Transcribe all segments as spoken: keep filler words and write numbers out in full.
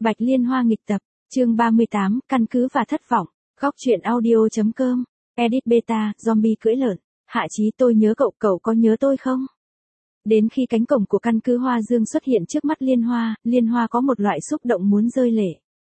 Bạch Liên Hoa nghịch tập, chương ba mươi tám, căn cứ và thất vọng, góc truyện audio.com, edit beta, zombie cưỡi lợn, Hạ Chí tôi nhớ cậu, cậu có nhớ tôi không? Đến khi cánh cổng của căn cứ Hoa Dương xuất hiện trước mắt Liên Hoa, Liên Hoa có một loại xúc động muốn rơi lệ.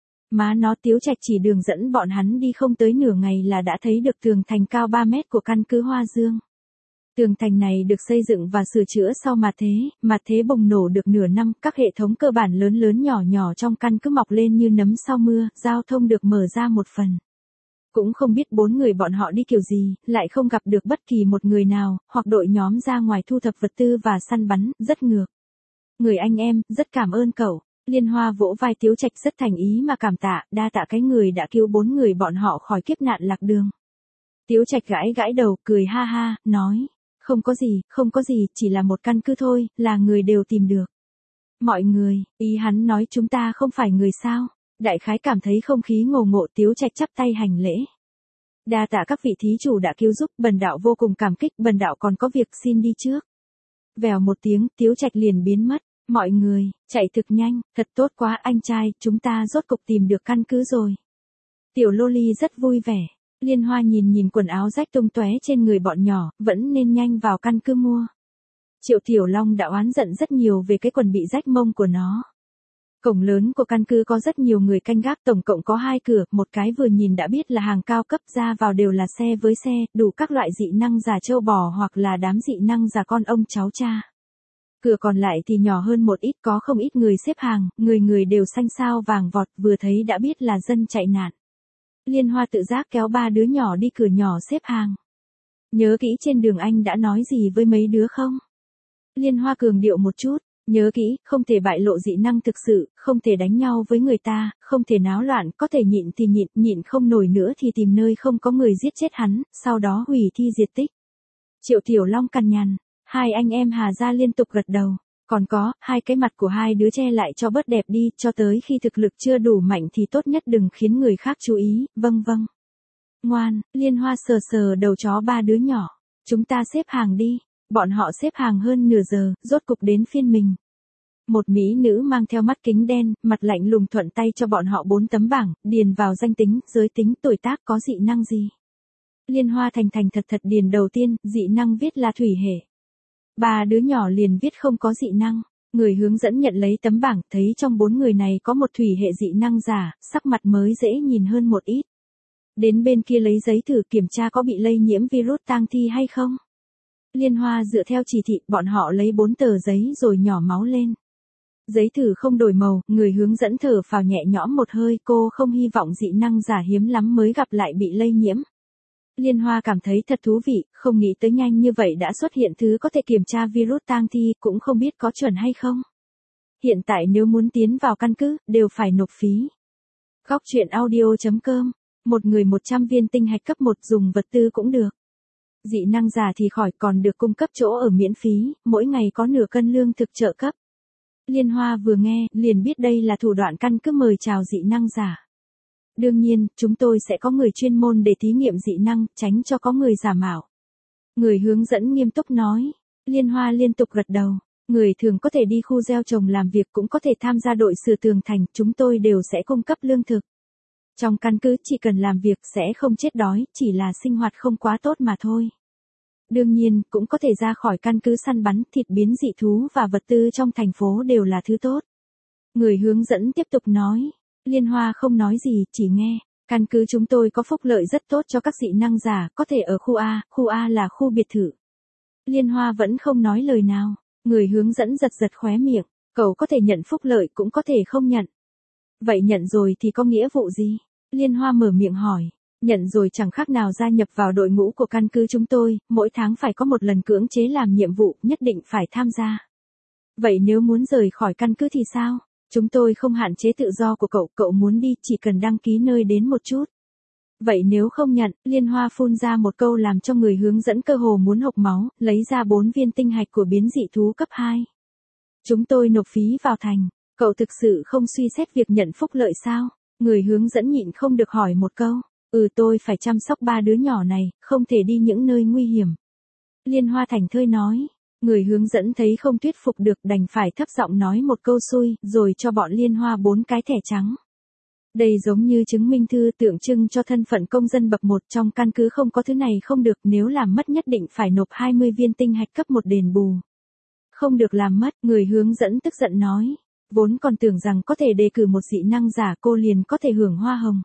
Má nó Tiếu Trạch chỉ đường dẫn bọn hắn đi không tới nửa ngày là đã thấy được tường thành cao ba mét của căn cứ Hoa Dương. Tường thành này được xây dựng và sửa chữa sau mạt thế, mạt thế bùng nổ được nửa năm, các hệ thống cơ bản lớn lớn nhỏ nhỏ trong căn cứ mọc lên như nấm sau mưa, giao thông được mở ra một phần. Cũng không biết bốn người bọn họ đi kiểu gì, lại không gặp được bất kỳ một người nào, hoặc đội nhóm ra ngoài thu thập vật tư và săn bắn, rất ngược. Người anh em, rất cảm ơn cậu. Liên Hoa vỗ vai Tiếu Trạch rất thành ý mà cảm tạ, đa tạ cái người đã cứu bốn người bọn họ khỏi kiếp nạn lạc đường. Tiếu Trạch gãi gãi đầu, cười ha ha, nói. Không có gì, không có gì, chỉ là một căn cứ thôi, là người đều tìm được. Mọi người, ý hắn nói chúng ta không phải người sao? Đại khái cảm thấy không khí ngồ ngộ, Tiếu Trạch chắp tay hành lễ. Đa tạ các vị thí chủ đã cứu giúp, bần đạo vô cùng cảm kích, bần đạo còn có việc xin đi trước. Vèo một tiếng, Tiếu Trạch liền biến mất. Mọi người, chạy thực nhanh, thật tốt quá anh trai, chúng ta rốt cục tìm được căn cứ rồi. Tiểu Loli rất vui vẻ. Liên Hoa nhìn nhìn quần áo rách tung tóe trên người bọn nhỏ, vẫn nên nhanh vào căn cứ mua. Triệu Tiểu Long đã oán giận rất nhiều về cái quần bị rách mông của nó. Cổng lớn của căn cứ có rất nhiều người canh gác, tổng cộng có hai cửa, một cái vừa nhìn đã biết là hàng cao cấp, ra vào đều là xe với xe, đủ các loại dị năng giả trâu bò hoặc là đám dị năng giả con ông cháu cha. Cửa còn lại thì nhỏ hơn một ít, có không ít người xếp hàng, người người đều xanh xao vàng vọt, vừa thấy đã biết là dân chạy nạn. Liên Hoa tự giác kéo ba đứa nhỏ đi cửa nhỏ xếp hàng. Nhớ kỹ trên đường anh đã nói gì với mấy đứa không? Liên Hoa cường điệu một chút, nhớ kỹ, không thể bại lộ dị năng thực sự, không thể đánh nhau với người ta, không thể náo loạn, có thể nhịn thì nhịn, nhịn không nổi nữa thì tìm nơi không có người giết chết hắn, sau đó hủy thi diệt tích. Triệu Tiểu Long cằn nhằn, hai anh em Hà Gia liên tục gật đầu. Còn có, hai cái mặt của hai đứa che lại cho bớt đẹp đi, cho tới khi thực lực chưa đủ mạnh thì tốt nhất đừng khiến người khác chú ý, vâng vâng. Ngoan, Liên Hoa sờ sờ đầu chó ba đứa nhỏ. Chúng ta xếp hàng đi. Bọn họ xếp hàng hơn nửa giờ, rốt cục đến phiên mình. Một mỹ nữ mang theo mắt kính đen, mặt lạnh lùng thuận tay cho bọn họ bốn tấm bảng, điền vào danh tính, giới tính, tuổi tác, có dị năng gì. Liên Hoa thành thành thật thật điền đầu tiên, dị năng viết là thủy hệ. Ba đứa nhỏ liền viết không có dị năng. Người hướng dẫn nhận lấy tấm bảng, thấy trong bốn người này có một thủy hệ dị năng giả, sắc mặt mới dễ nhìn hơn một ít. Đến bên kia lấy giấy thử kiểm tra có bị lây nhiễm virus tang thi hay không. Liên Hoa dựa theo chỉ thị, bọn họ lấy bốn tờ giấy rồi nhỏ máu lên. Giấy thử không đổi màu, người hướng dẫn thở phào nhẹ nhõm một hơi, cô không hy vọng dị năng giả hiếm lắm mới gặp lại bị lây nhiễm. Liên Hoa cảm thấy thật thú vị, không nghĩ tới nhanh như vậy đã xuất hiện thứ có thể kiểm tra virus tang thi, cũng không biết có chuẩn hay không. Hiện tại nếu muốn tiến vào căn cứ, đều phải nộp phí. Góc truyện audio.com, một người một trăm viên tinh hạch cấp một dùng vật tư cũng được. Dị năng giả thì khỏi, còn được cung cấp chỗ ở miễn phí, mỗi ngày có nửa cân lương thực trợ cấp. Liên Hoa vừa nghe, liền biết đây là thủ đoạn căn cứ mời chào dị năng giả. Đương nhiên, chúng tôi sẽ có người chuyên môn để thí nghiệm dị năng, tránh cho có người giả mạo. Người hướng dẫn nghiêm túc nói. Liên Hoa liên tục gật đầu. Người thường có thể đi khu gieo trồng làm việc, cũng có thể tham gia đội sửa tường thành, chúng tôi đều sẽ cung cấp lương thực. Trong căn cứ chỉ cần làm việc sẽ không chết đói, chỉ là sinh hoạt không quá tốt mà thôi. Đương nhiên, cũng có thể ra khỏi căn cứ săn bắn, thịt biến dị thú và vật tư trong thành phố đều là thứ tốt. Người hướng dẫn tiếp tục nói. Liên Hoa không nói gì, chỉ nghe. Căn cứ chúng tôi có phúc lợi rất tốt cho các dị năng giả, có thể ở khu A, khu A là khu biệt thự. Liên Hoa vẫn không nói lời nào. Người hướng dẫn giật giật khóe miệng. Cậu có thể nhận phúc lợi cũng có thể không nhận. Vậy nhận rồi thì có nghĩa vụ gì? Liên Hoa mở miệng hỏi. Nhận rồi chẳng khác nào gia nhập vào đội ngũ của căn cứ chúng tôi, mỗi tháng phải có một lần cưỡng chế làm nhiệm vụ, nhất định phải tham gia. Vậy nếu muốn rời khỏi căn cứ thì sao? Chúng tôi không hạn chế tự do của cậu, cậu muốn đi chỉ cần đăng ký nơi đến một chút. Vậy nếu không nhận, Liên Hoa phun ra một câu làm cho người hướng dẫn cơ hồ muốn hộc máu, lấy ra bốn viên tinh hạch của biến dị thú cấp hai. Chúng tôi nộp phí vào thành, cậu thực sự không suy xét việc nhận phúc lợi sao? Người hướng dẫn nhịn không được hỏi một câu. Ừ, tôi phải chăm sóc ba đứa nhỏ này, không thể đi những nơi nguy hiểm. Liên Hoa thành thơi nói. Người hướng dẫn thấy không thuyết phục được đành phải thấp giọng nói một câu xui, rồi cho bọn Liên Hoa bốn cái thẻ trắng. Đây giống như chứng minh thư tượng trưng cho thân phận công dân bậc một, trong căn cứ không có thứ này không được, nếu làm mất nhất định phải nộp hai mươi viên tinh hạch cấp một đền bù. Không được làm mất, người hướng dẫn tức giận nói. Vốn còn tưởng rằng có thể đề cử một dị năng giả cô liền có thể hưởng hoa hồng.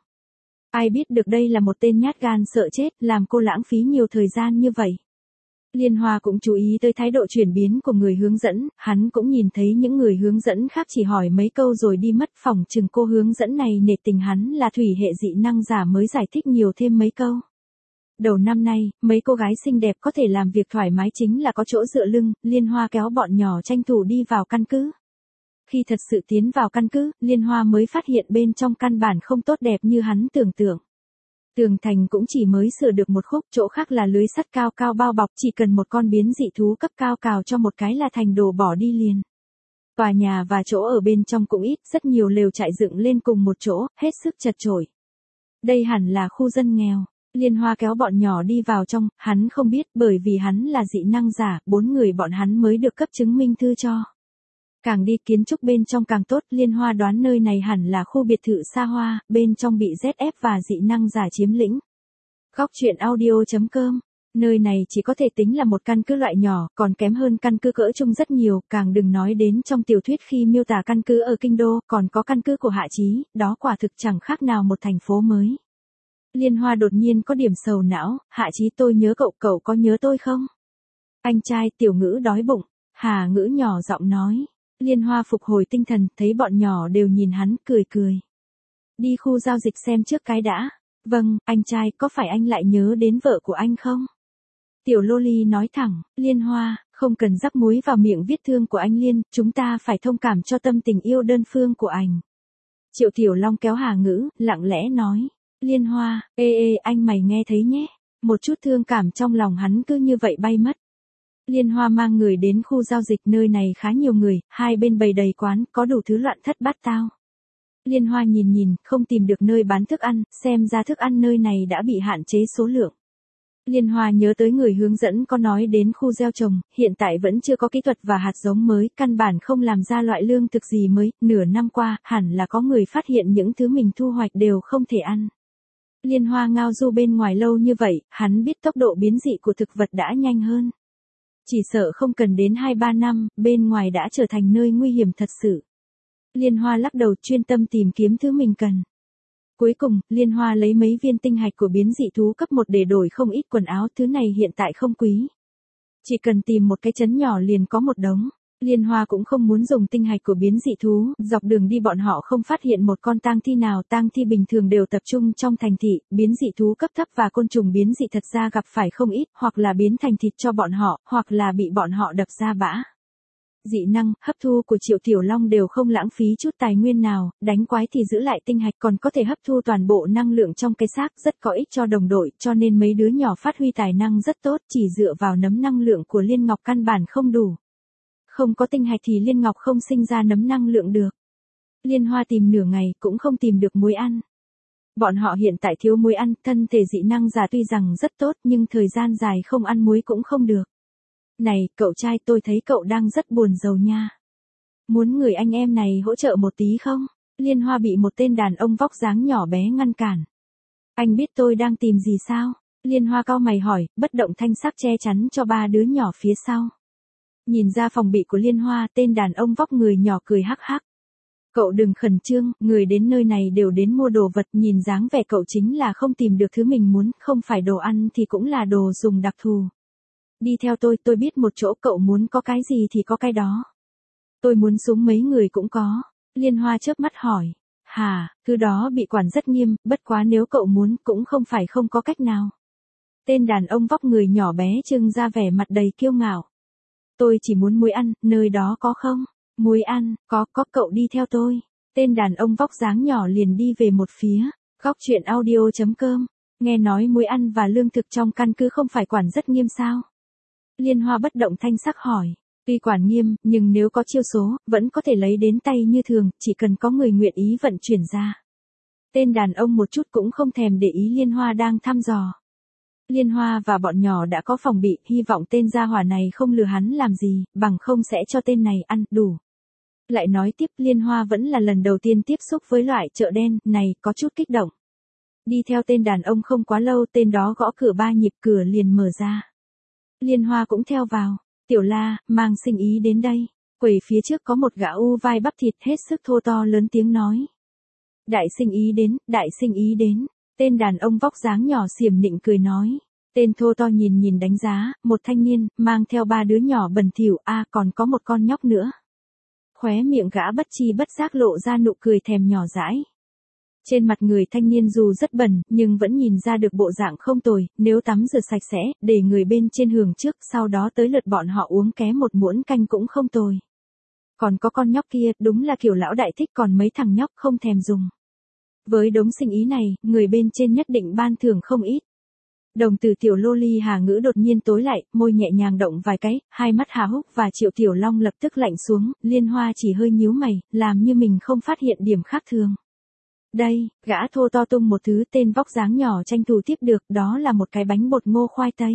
Ai biết được đây là một tên nhát gan sợ chết, làm cô lãng phí nhiều thời gian như vậy. Liên Hoa cũng chú ý tới thái độ chuyển biến của người hướng dẫn, hắn cũng nhìn thấy những người hướng dẫn khác chỉ hỏi mấy câu rồi đi mất, phòng chừng cô hướng dẫn này nể tình hắn là thủy hệ dị năng giả mới giải thích nhiều thêm mấy câu. Đầu năm nay, mấy cô gái xinh đẹp có thể làm việc thoải mái chính là có chỗ dựa lưng, Liên Hoa kéo bọn nhỏ tranh thủ đi vào căn cứ. Khi thật sự tiến vào căn cứ, Liên Hoa mới phát hiện bên trong căn bản không tốt đẹp như hắn tưởng tượng. Tường thành cũng chỉ mới sửa được một khúc, chỗ khác là lưới sắt cao cao bao bọc, chỉ cần một con biến dị thú cấp cao cào cho một cái là thành đồ bỏ đi liền. Tòa nhà và chỗ ở bên trong cũng ít, rất nhiều lều trại dựng lên cùng một chỗ, hết sức chật chội. Đây hẳn là khu dân nghèo. Liên Hoa kéo bọn nhỏ đi vào trong, hắn không biết bởi vì hắn là dị năng giả, bốn người bọn hắn mới được cấp chứng minh thư cho. Càng đi kiến trúc bên trong càng tốt, Liên Hoa đoán nơi này hẳn là khu biệt thự xa hoa, bên trong bị dét ép và dị năng giả chiếm lĩnh. Góc truyện audio chấm com. Nơi này chỉ có thể tính là một căn cứ loại nhỏ, còn kém hơn căn cứ cỡ trung rất nhiều, càng đừng nói đến trong tiểu thuyết khi miêu tả căn cứ ở kinh đô, còn có căn cứ của Hạ Chí, đó quả thực chẳng khác nào một thành phố mới. Liên Hoa đột nhiên có điểm sầu não, Hạ Chí tôi nhớ cậu, cậu có nhớ tôi không? Anh trai Tiểu Ngữ đói bụng, Hà Ngữ nhỏ giọng nói. Liên Hoa phục hồi tinh thần, thấy bọn nhỏ đều nhìn hắn, cười cười. Đi khu giao dịch xem trước cái đã. Vâng, anh trai, có phải anh lại nhớ đến vợ của anh không? Tiểu Loli nói thẳng, Liên Hoa, không cần rắc muối vào miệng vết thương của anh Liên, chúng ta phải thông cảm cho tâm tình yêu đơn phương của anh. Triệu Tiểu Long kéo Hà Ngữ, lặng lẽ nói. Liên Hoa, ê ê anh mày nghe thấy nhé. Một chút thương cảm trong lòng hắn cứ như vậy bay mất. Liên Hoa mang người đến khu giao dịch, nơi này khá nhiều người, hai bên bày đầy quán, có đủ thứ loạn thất bát tao. Liên Hoa nhìn nhìn, không tìm được nơi bán thức ăn, xem ra thức ăn nơi này đã bị hạn chế số lượng. Liên Hoa nhớ tới người hướng dẫn có nói đến khu gieo trồng, hiện tại vẫn chưa có kỹ thuật và hạt giống mới, căn bản không làm ra loại lương thực gì mới, nửa năm qua, hẳn là có người phát hiện những thứ mình thu hoạch đều không thể ăn. Liên Hoa ngao du bên ngoài lâu như vậy, hắn biết tốc độ biến dị của thực vật đã nhanh hơn. Chỉ sợ không cần đến hai ba năm, bên ngoài đã trở thành nơi nguy hiểm thật sự. Liên Hoa lắc đầu chuyên tâm tìm kiếm thứ mình cần. Cuối cùng, Liên Hoa lấy mấy viên tinh hạch của biến dị thú cấp một để đổi không ít quần áo, thứ này hiện tại không quý. Chỉ cần tìm một cái trấn nhỏ liền có một đống. Liên Hoa cũng không muốn dùng tinh hạch của biến dị thú, dọc đường đi bọn họ không phát hiện một con tang thi nào, tang thi bình thường đều tập trung trong thành thị, biến dị thú cấp thấp và côn trùng biến dị thật ra gặp phải không ít, hoặc là biến thành thịt cho bọn họ, hoặc là bị bọn họ đập ra bã. Dị năng, hấp thu của Triệu Tiểu Long đều không lãng phí chút tài nguyên nào, đánh quái thì giữ lại tinh hạch còn có thể hấp thu toàn bộ năng lượng trong cái xác, rất có ích cho đồng đội, cho nên mấy đứa nhỏ phát huy tài năng rất tốt, chỉ dựa vào nấm năng lượng của Liên Ngọc căn bản không đủ. Không có tinh hạch thì Liên Ngọc không sinh ra nấm năng lượng được. Liên Hoa tìm nửa ngày cũng không tìm được muối ăn. Bọn họ hiện tại thiếu muối ăn, thân thể dị năng giả tuy rằng rất tốt nhưng thời gian dài không ăn muối cũng không được. Này, cậu trai, tôi thấy cậu đang rất buồn rầu nha. Muốn người anh em này hỗ trợ một tí không? Liên Hoa bị một tên đàn ông vóc dáng nhỏ bé ngăn cản. Anh biết tôi đang tìm gì sao? Liên Hoa cau mày hỏi, bất động thanh sắc che chắn cho ba đứa nhỏ phía sau. Nhìn ra phòng bị của Liên Hoa, tên đàn ông vóc người nhỏ cười hắc hắc. Cậu đừng khẩn trương, người đến nơi này đều đến mua đồ vật, nhìn dáng vẻ cậu chính là không tìm được thứ mình muốn, không phải đồ ăn thì cũng là đồ dùng đặc thù. Đi theo tôi, tôi biết một chỗ, cậu muốn có cái gì thì có cái đó. Tôi muốn súng mấy người cũng có. Liên Hoa chớp mắt hỏi. Hà, thứ đó bị quản rất nghiêm, bất quá nếu cậu muốn cũng không phải không có cách nào. Tên đàn ông vóc người nhỏ bé trưng ra vẻ mặt đầy kiêu ngạo. Tôi chỉ muốn muối ăn, nơi đó có không? Muối ăn, có, có, cậu đi theo tôi. Tên đàn ông vóc dáng nhỏ liền đi về một phía. Góc truyện audio chấm com. Nghe nói muối ăn và lương thực trong căn cứ không phải quản rất nghiêm sao? Liên Hoa bất động thanh sắc hỏi. Tuy quản nghiêm, nhưng nếu có chiêu số, vẫn có thể lấy đến tay như thường, chỉ cần có người nguyện ý vận chuyển ra. Tên đàn ông một chút cũng không thèm để ý Liên Hoa đang thăm dò. Liên Hoa và bọn nhỏ đã có phòng bị, hy vọng tên gia hỏa này không lừa hắn làm gì, bằng không sẽ cho tên này ăn đủ. Lại nói tiếp, Liên Hoa vẫn là lần đầu tiên tiếp xúc với loại chợ đen này, có chút kích động. Đi theo tên đàn ông không quá lâu, tên đó gõ cửa ba nhịp, cửa liền mở ra. Liên Hoa cũng theo vào. Tiểu La, mang sinh ý đến đây. Quầy phía trước có một gã u vai bắp thịt hết sức thô to lớn tiếng nói. Đại sinh ý đến, đại sinh ý đến. Tên đàn ông vóc dáng nhỏ xiểm nịnh cười nói. Tên thô to nhìn nhìn đánh giá, một thanh niên, mang theo ba đứa nhỏ bẩn thỉu, a à, còn có một con nhóc nữa. Khóe miệng gã bất chi bất giác lộ ra nụ cười thèm nhỏ dãi. Trên mặt người thanh niên dù rất bẩn, nhưng vẫn nhìn ra được bộ dạng không tồi, nếu tắm rửa sạch sẽ, để người bên trên hưởng trước, sau đó tới lượt bọn họ uống ké một muỗng canh cũng không tồi. Còn có con nhóc kia, đúng là kiểu lão đại thích, còn mấy thằng nhóc không thèm dùng. Với đống sinh ý này, người bên trên nhất định ban thưởng không ít. Đồng tử tiểu loli Hà Ngữ đột nhiên tối lại, môi nhẹ nhàng động vài cái, hai mắt Hà Húc và Triệu Tiểu Long lập tức lạnh xuống, Liên Hoa chỉ hơi nhíu mày, làm như mình không phát hiện điểm khác thường. Đây, gã thô to tung một thứ, tên vóc dáng nhỏ tranh thủ tiếp được, đó là một cái bánh bột ngô khoai tây.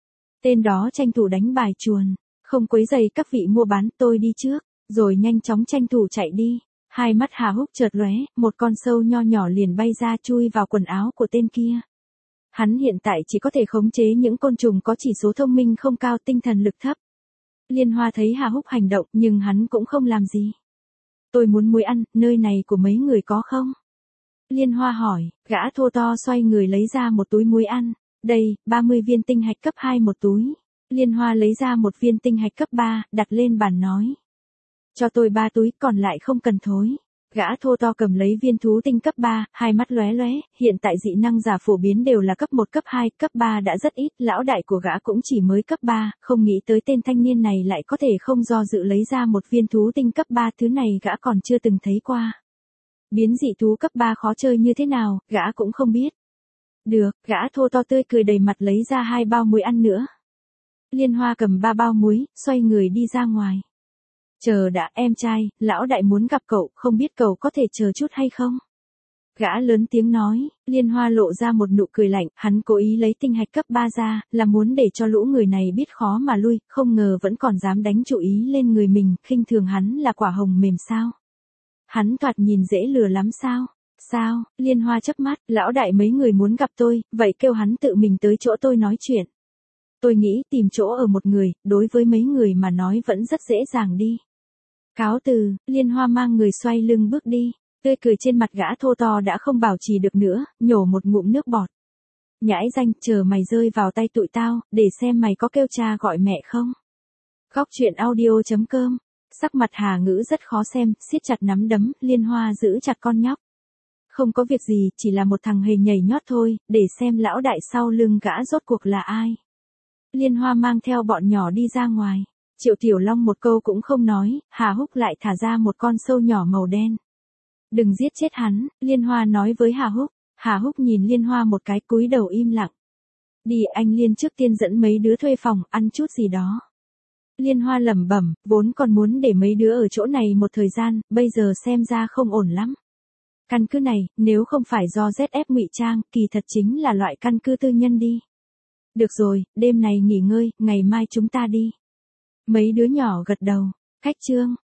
Tên đó tranh thủ đánh bài chuồn, không quấy rầy các vị mua bán, tôi đi trước, rồi nhanh chóng tranh thủ chạy đi. Hai mắt Hà Húc chợt lóe, một con sâu nho nhỏ liền bay ra chui vào quần áo của tên kia. Hắn hiện tại chỉ có thể khống chế những côn trùng có chỉ số thông minh không cao, tinh thần lực thấp. Liên Hoa thấy Hà Húc hành động, nhưng hắn cũng không làm gì. Tôi muốn muối ăn, nơi này của mấy người có không? Liên Hoa hỏi, gã thô to xoay người lấy ra một túi muối ăn. Đây, ba mươi viên tinh hạch cấp hai một túi. Liên Hoa lấy ra một viên tinh hạch cấp ba, đặt lên bàn nói. Cho tôi ba túi, còn lại không cần thối. Gã thô to cầm lấy viên thú tinh cấp ba, hai mắt lóe lóe, hiện tại dị năng giả phổ biến đều là cấp một cấp hai, cấp ba đã rất ít, lão đại của gã cũng chỉ mới cấp ba, không nghĩ tới tên thanh niên này lại có thể không do dự lấy ra một viên thú tinh cấp ba, thứ này gã còn chưa từng thấy qua. Biến dị thú cấp ba khó chơi như thế nào, gã cũng không biết. Được, gã thô to tươi cười đầy mặt lấy ra hai bao muối ăn nữa. Liên Hoa cầm ba bao muối, xoay người đi ra ngoài. Chờ đã, em trai, lão đại muốn gặp cậu, không biết cậu có thể chờ chút hay không? Gã lớn tiếng nói, Liên Hoa lộ ra một nụ cười lạnh, hắn cố ý lấy tinh hạch cấp ba ra, là muốn để cho lũ người này biết khó mà lui, không ngờ vẫn còn dám đánh chủ ý lên người mình, khinh thường hắn là quả hồng mềm sao? Hắn thoạt nhìn dễ lừa lắm sao? Sao? Liên Hoa chớp mắt, lão đại mấy người muốn gặp tôi, vậy kêu hắn tự mình tới chỗ tôi nói chuyện. Tôi nghĩ tìm chỗ ở một người, đối với mấy người mà nói vẫn rất dễ dàng đi. Cáo từ, Liên Hoa mang người xoay lưng bước đi, tươi cười trên mặt gã thô to đã không bảo trì được nữa, nhổ một ngụm nước bọt. Nhãi danh, chờ mày rơi vào tay tụi tao, để xem mày có kêu cha gọi mẹ không. Góc truyện audio chấm com. Sắc mặt Hà Ngữ rất khó xem, siết chặt nắm đấm, Liên Hoa giữ chặt con nhóc. Không có việc gì, chỉ là một thằng hề nhảy nhót thôi, để xem lão đại sau lưng gã rốt cuộc là ai. Liên Hoa mang theo bọn nhỏ đi ra ngoài. Triệu Tiểu Long một câu cũng không nói, Hà Húc lại thả ra một con sâu nhỏ màu đen. Đừng giết chết hắn, Liên Hoa nói với Hà Húc. Hà Húc nhìn Liên Hoa một cái, cúi đầu im lặng. Đi, anh Liên trước tiên dẫn mấy đứa thuê phòng, ăn chút gì đó. Liên Hoa lẩm bẩm, vốn còn muốn để mấy đứa ở chỗ này một thời gian, bây giờ xem ra không ổn lắm. Căn cứ này, nếu không phải do Z F ngụy trang, kỳ thật chính là loại căn cứ tư nhân đi. Được rồi, đêm này nghỉ ngơi, ngày mai chúng ta đi. Mấy đứa nhỏ gật đầu. Khách trương.